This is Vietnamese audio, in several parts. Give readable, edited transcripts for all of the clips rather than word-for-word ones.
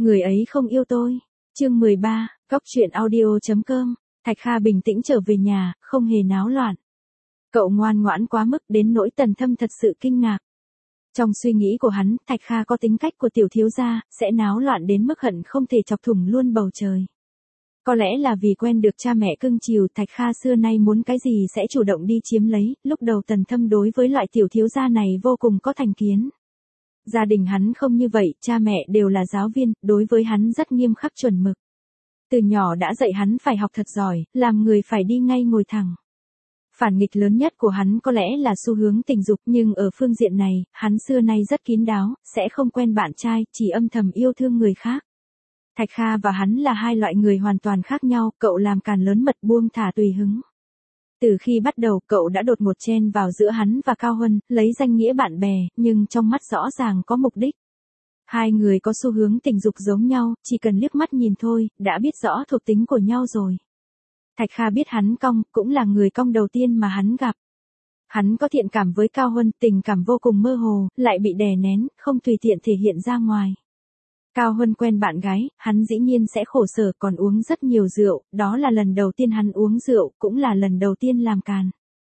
Người ấy không yêu tôi. Chương 13, Cóc truyện audio.com. Thạch Kha bình tĩnh trở về nhà, không hề náo loạn. Cậu ngoan ngoãn quá mức đến nỗi Tần Thâm thật sự kinh ngạc. Trong suy nghĩ của hắn, Thạch Kha có tính cách của tiểu thiếu gia, sẽ náo loạn đến mức hận không thể chọc thủng luôn bầu trời. Có lẽ là vì quen được cha mẹ cưng chiều, Thạch Kha xưa nay muốn cái gì sẽ chủ động đi chiếm lấy, lúc đầu Tần Thâm đối với loại tiểu thiếu gia này vô cùng có thành kiến. Gia đình hắn không như vậy, cha mẹ đều là giáo viên, đối với hắn rất nghiêm khắc chuẩn mực. Từ nhỏ đã dạy hắn phải học thật giỏi, làm người phải đi ngay ngồi thẳng. Phản nghịch lớn nhất của hắn có lẽ là xu hướng tình dục, nhưng ở phương diện này, hắn xưa nay rất kín đáo, sẽ không quen bạn trai, chỉ âm thầm yêu thương người khác. Thạch Kha và hắn là hai loại người hoàn toàn khác nhau, cậu làm càn lớn mật buông thả tùy hứng. Từ khi bắt đầu cậu đã đột ngột chen vào giữa hắn và Cao Huân, lấy danh nghĩa bạn bè, nhưng trong mắt rõ ràng có mục đích. Hai người có xu hướng tình dục giống nhau, chỉ cần liếc mắt nhìn thôi, đã biết rõ thuộc tính của nhau rồi. Thạch Kha biết hắn cong, cũng là người cong đầu tiên mà hắn gặp. Hắn có thiện cảm với Cao Huân, tình cảm vô cùng mơ hồ, lại bị đè nén, không tùy tiện thể hiện ra ngoài. Cao Huân quen bạn gái, hắn dĩ nhiên sẽ khổ sở, còn uống rất nhiều rượu, đó là lần đầu tiên hắn uống rượu, cũng là lần đầu tiên làm càn.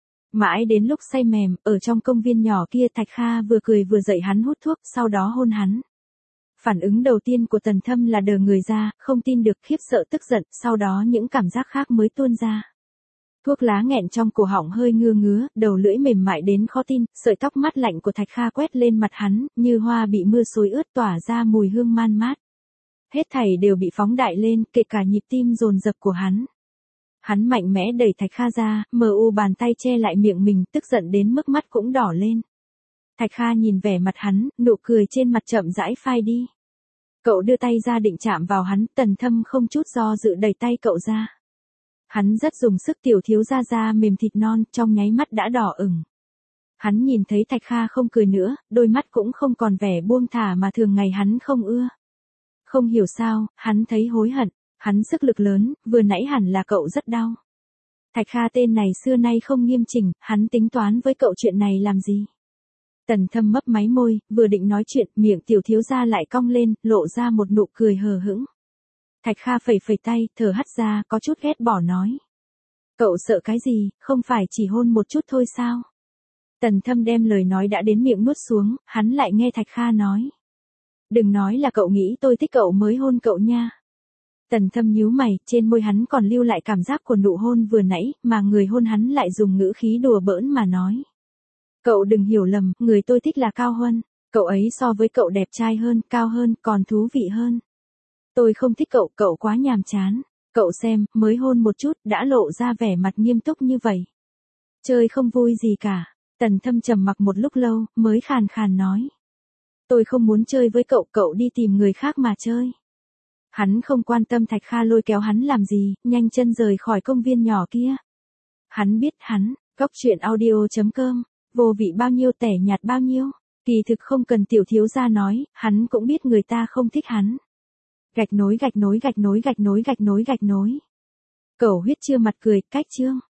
Mãi đến lúc say mềm, ở trong công viên nhỏ kia Thạch Kha vừa cười vừa dạy hắn hút thuốc, sau đó hôn hắn. Phản ứng đầu tiên của Tần Thâm là đờ người ra, không tin được, khiếp sợ tức giận, sau đó những cảm giác khác mới tuôn ra. Thuốc lá nghẹn trong cổ họng hơi ngứa ngứa, đầu lưỡi mềm mại đến khó tin, sợi tóc mát lạnh của Thạch Kha quét lên mặt hắn, như hoa bị mưa xối ướt tỏa ra mùi hương man mát. Hết thảy đều bị phóng đại lên, kể cả nhịp tim dồn dập của hắn. Hắn mạnh mẽ đẩy Thạch Kha ra, bàn tay che lại miệng mình, tức giận đến mức mắt cũng đỏ lên. Thạch Kha nhìn vẻ mặt hắn, nụ cười trên mặt chậm rãi phai đi. Cậu đưa tay ra định chạm vào hắn, Tần Thâm không chút do dự đẩy tay cậu ra. Hắn rất dùng sức, tiểu thiếu gia da mềm thịt non, trong nháy mắt đã đỏ ửng. Hắn nhìn thấy Thạch Kha không cười nữa, đôi mắt cũng không còn vẻ buông thả mà thường ngày hắn không ưa. Không hiểu sao, hắn thấy hối hận, hắn sức lực lớn, vừa nãy hẳn là cậu rất đau. Thạch Kha tên này xưa nay không nghiêm chỉnh, hắn tính toán với cậu chuyện này làm gì? Tần Thâm mấp máy môi, vừa định nói chuyện, miệng tiểu thiếu gia lại cong lên, lộ ra một nụ cười hờ hững. Thạch Kha phẩy phẩy tay, thở hắt ra, có chút ghét bỏ nói. Cậu sợ cái gì, không phải chỉ hôn một chút thôi sao? Tần Thâm đem lời nói đã đến miệng nuốt xuống, hắn lại nghe Thạch Kha nói. Đừng nói là cậu nghĩ tôi thích cậu mới hôn cậu nha. Tần Thâm nhíu mày, trên môi hắn còn lưu lại cảm giác của nụ hôn vừa nãy, mà người hôn hắn lại dùng ngữ khí đùa bỡn mà nói. Cậu đừng hiểu lầm, người tôi thích là Cao Huân, cậu ấy so với cậu đẹp trai hơn, cao hơn, còn thú vị hơn. Tôi không thích cậu, cậu quá nhàm chán. Cậu xem, mới hôn một chút, đã lộ ra vẻ mặt nghiêm túc như vậy. Chơi không vui gì cả. Tần Thâm trầm mặc một lúc lâu, mới khàn khàn nói. Tôi không muốn chơi với cậu, cậu đi tìm người khác mà chơi. Hắn không quan tâm Thạch Kha lôi kéo hắn làm gì, nhanh chân rời khỏi công viên nhỏ kia. Hắn biết hắn, Cóc truyện audio.com, vô vị bao nhiêu tẻ nhạt bao nhiêu. Kỳ thực không cần tiểu thiếu gia nói, hắn cũng biết người ta không thích hắn. Gạch nối gạch nối gạch nối gạch nối gạch nối gạch nối. Cẩu huyết chưa mặt cười, cách chương.